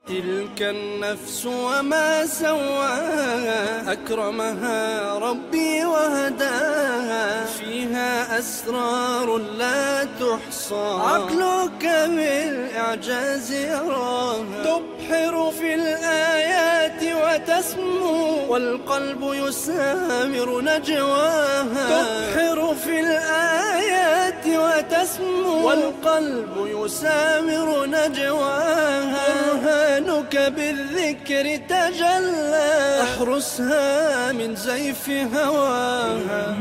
تلك النفس وما سواها، أكرمها ربي وهداها، فيها أسرار لا تحصى، عقلك بالإعجاز يراها، تبحر في الآيات وتسمو، والقلب يسامر نجواها، تبحر في الآيات وتسمو، والقلب يسامر نجواها، برهانك بالذكر تجلى، احرسها من زيف هواها.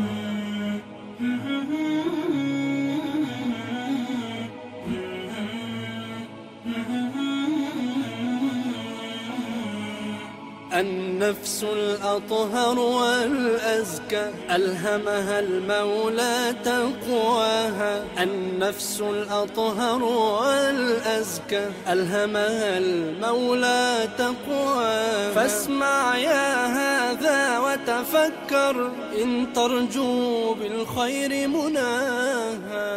النفس الأطهر والأزكى، ألهمها المولى تقواها، النفس الأطهر والأزكى، ألهمها المولى تقواها، فاسمع يا هذا وتفكر، إن ترجو بالخير مناها.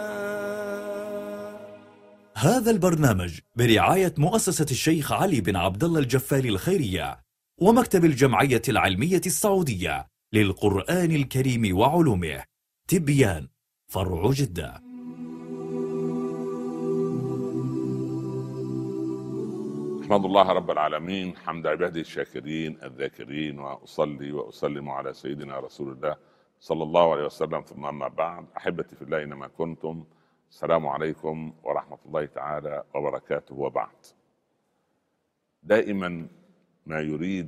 هذا البرنامج برعاية مؤسسة الشيخ علي بن عبد الله الجفاري الخيرية ومكتب الجمعية العلمية السعودية للقرآن الكريم وعلومه، تبيان، فرع جدة. أحمد الله رب العالمين حمد عباده الشاكرين الذاكرين، وأصلي وأسلم على سيدنا رسول الله صلى الله عليه وسلم، ثم أما بعد. أحبتي في الله أينما كنتم، السلام عليكم ورحمة الله تعالى وبركاته. وبعد، دائما ما يريد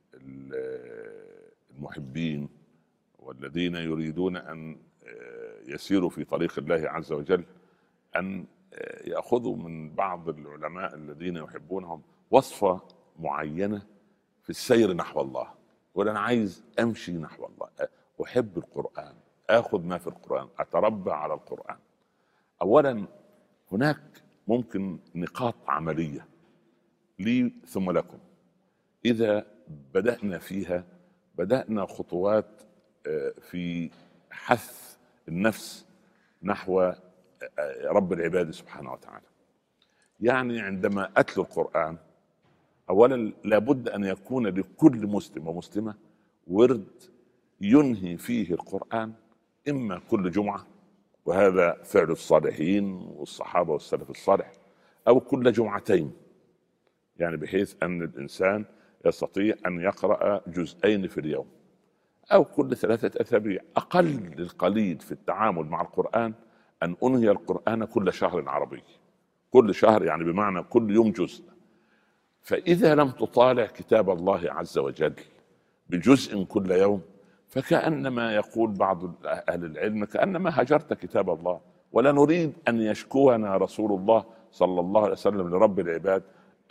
المحبين والذين يريدون أن يسيروا في طريق الله عز وجل أن يأخذوا من بعض العلماء الذين يحبونهم وصفة معينة في السير نحو الله. يقول أنا عايز أمشي نحو الله، أحب القرآن، أخذ ما في القرآن، أتربى على القرآن. أولا هناك ممكن نقاط عملية لي ثم لكم، إذا بدأنا فيها بدأنا خطوات في حث النفس نحو رب العباد سبحانه وتعالى. يعني عندما أتلو القرآن، أولا لابد أن يكون لكل مسلم ومسلمة ورد ينهي فيه القرآن، إما كل جمعة، وهذا فعل الصالحين والصحابة والسلف الصالح، أو كل جمعتين، يعني بحيث أن الإنسان يستطيع أن يقرأ جزئين في اليوم، أو كل 3 أسابيع. أقل القليل في التعامل مع القرآن أن أنهي القرآن كل شهر عربي، كل شهر يعني بمعنى كل يوم جزء. فإذا لم تطالع كتاب الله عز وجل بجزء كل يوم، فكأنما يقول بعض أهل العلم كأنما هجرت كتاب الله. ولا نريد أن يشكونا رسول الله صلى الله عليه وسلم لرب العباد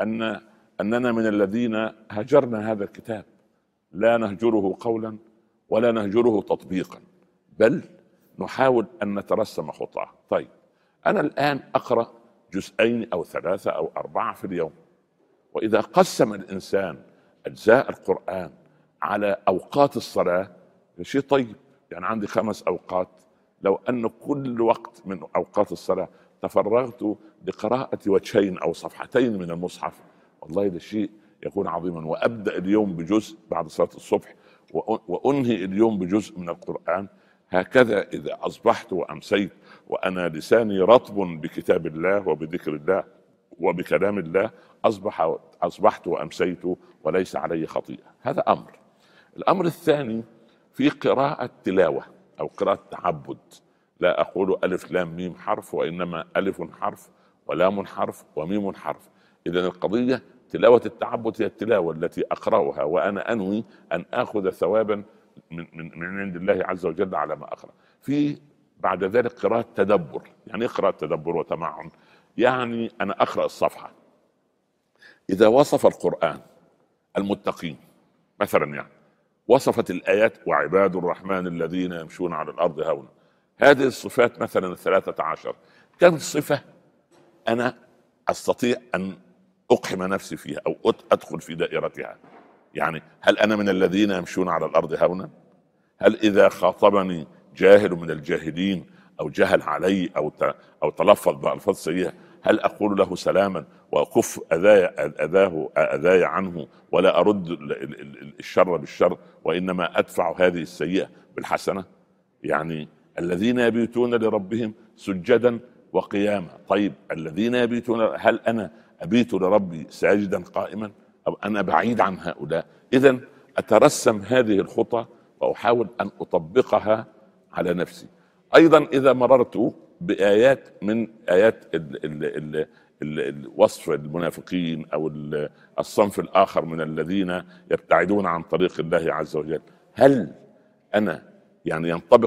أننا من الذين هجرنا هذا الكتاب، لا نهجره قولا ولا نهجره تطبيقا، بل نحاول أن نترسم خطاه. طيب، أنا الآن أقرأ جزئين أو 3 أو 4 في اليوم، وإذا قسم الإنسان أجزاء القرآن على أوقات الصلاة شيء طيب. يعني عندي 5 أوقات، لو أن كل وقت من أوقات الصلاة تفرغت لقراءة وجهين أو صفحتين من المصحف، والله ده شيء يكون عظيما. وأبدأ اليوم بجزء بعد صلاة الصبح، وأنهي اليوم بجزء من القرآن. هكذا إذا أصبحت وأمسيت وأنا لساني رطب بكتاب الله وبذكر الله وبكلام الله، أصبحت وأمسيت وليس علي خطيئة. هذا أمر. الأمر الثاني في قراءة تلاوة أو قراءة تعبد. لا أقول ألف لام ميم حرف، وإنما ألف حرف ولام حرف وميم حرف. إذن القضية تلاوة التعبد هي التلاوة التي أقرأها وأنا أنوي أن أخذ ثوابا من عند الله عز وجل على ما أقرأ. في بعد ذلك قراءة تدبر. يعني قراءة تدبر وتمعن، يعني أنا أقرأ الصفحة، إذا وصف القرآن المتقين مثلا، يعني وصفت الآيات وعباد الرحمن الذين يمشون على الأرض هونا، هذه الصفات مثلا 13، كم صفة أنا أستطيع أن أقحم نفسي فيها أو أدخل في دائرتها؟ يعني هل أنا من الذين يمشون على الأرض هونا؟ هل إذا خاطبني جاهل من الجاهلين أو جهل علي أو تلفظ بألفاظ سيئة، هل أقول له سلاما وأكف أذاي عنه، ولا أرد الشر بالشر، وإنما أدفع هذه السيئة بالحسنة. يعني الذين يبيتون لربهم سجدا وقياما. طيب الذين يبيتون، هل أنا أبيت لربي ساجدا قائما أو أنا بعيد عن هؤلاء؟ إذن أترسم هذه الخطى وأحاول أن أطبقها على نفسي. أيضا إذا مررت بآيات من آيات وصف المنافقين أو الصنف الآخر من الذين يبتعدون عن طريق الله عز وجل، هل أنا يعني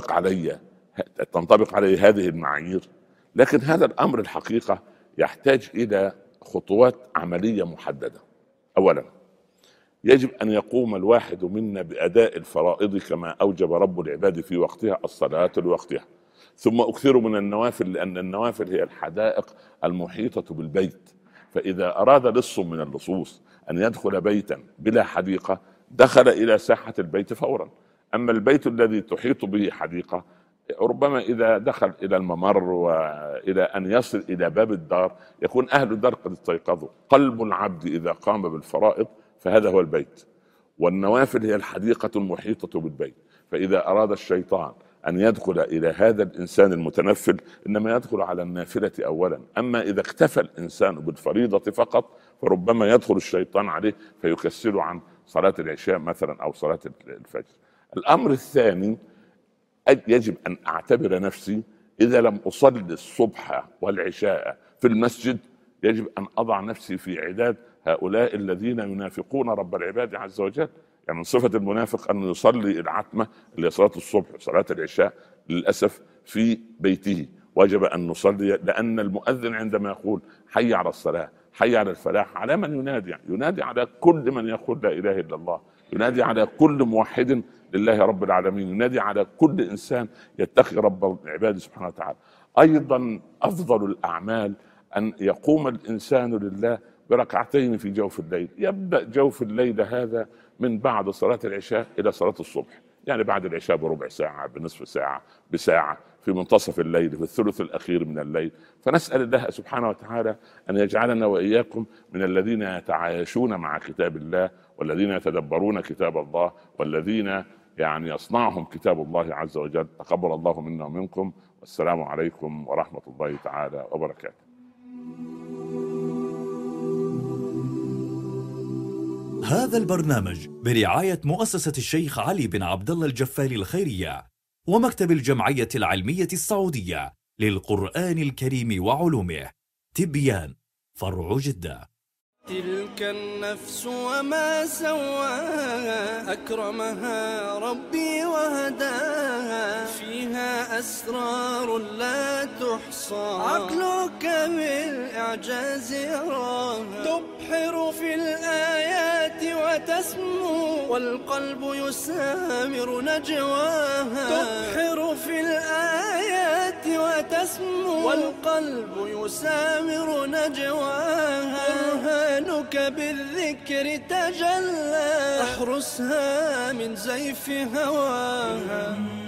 تنطبق علي هذه المعايير؟ لكن هذا الأمر الحقيقة يحتاج إلى خطوات عملية محددة. أولا يجب أن يقوم الواحد منا بأداء الفرائض كما أوجب رب العباد في وقتها، الصلاة لوقتها، ثم أكثر من النوافل، لأن النوافل هي الحدائق المحيطة بالبيت. فإذا أراد لص من اللصوص أن يدخل بيتا بلا حديقة دخل إلى ساحة البيت فورا. أما البيت الذي تحيط به حديقة ربما إذا دخل إلى الممر وإلى أن يصل إلى باب الدار يكون أهل الدار قد استيقظوا. قلب العبد إذا قام بالفرائض فهذا هو البيت، والنوافل هي الحديقة المحيطة بالبيت. فإذا أراد الشيطان أن يدخل إلى هذا الإنسان المتنفل إنما يدخل على النافلة أولا. أما إذا اكتفى الإنسان بالفريضة فقط فربما يدخل الشيطان عليه فيكسله عن صلاة العشاء مثلا أو صلاة الفجر. الأمر الثاني، يجب أن أعتبر نفسي إذا لم أصلي الصبح والعشاء في المسجد يجب أن أضع نفسي في عداد هؤلاء الذين ينافقون رب العباد عز وجل. يعني من صفة المنافق أن يصلي العتمة اللي صلاة الصبح وصلاة العشاء للأسف في بيته. وجب أن نصلي، لأن المؤذن عندما يقول حي على الصلاة حي على الفلاح على من ينادي؟ ينادي على كل من يقول لا إله إلا الله، ينادي على كل موحد لله رب العالمين، ينادي على كل إنسان يتقي رب العباد سبحانه وتعالى. أيضا أفضل الأعمال أن يقوم الإنسان لله بركعتين في جوف الليل. يبدأ جوف الليل هذا من بعد صلاة العشاء إلى صلاة الصبح، يعني بعد العشاء بربع ساعة، بنصف ساعة، بساعة، في منتصف الليل، في الثلث الأخير من الليل. فنسأل الله سبحانه وتعالى أن يجعلنا وإياكم من الذين يتعايشون مع كتاب الله، والذين يتدبرون كتاب الله، والذين يعني يصنعهم كتاب الله عز وجل. تقبل الله منا ومنكم، والسلام عليكم ورحمة الله تعالى وبركاته. هذا البرنامج برعاية مؤسسة الشيخ علي بن عبد الله الجفالي الخيرية ومكتب الجمعية العلمية السعودية للقرآن الكريم وعلومه، تبيان، فرع جدة. تلك النفس وما سواها أكرمها ربي وهداها، فيها أسرار لا تحصى عقلك بالإعجاز يراها، تبحر في الآيات وتسمو والقلب يسامر نجواها، تبحر في الآيات وتسمو والقلب يسامر نجواها، برهانك بالذكر تجلى، احرسها من زيف هواها.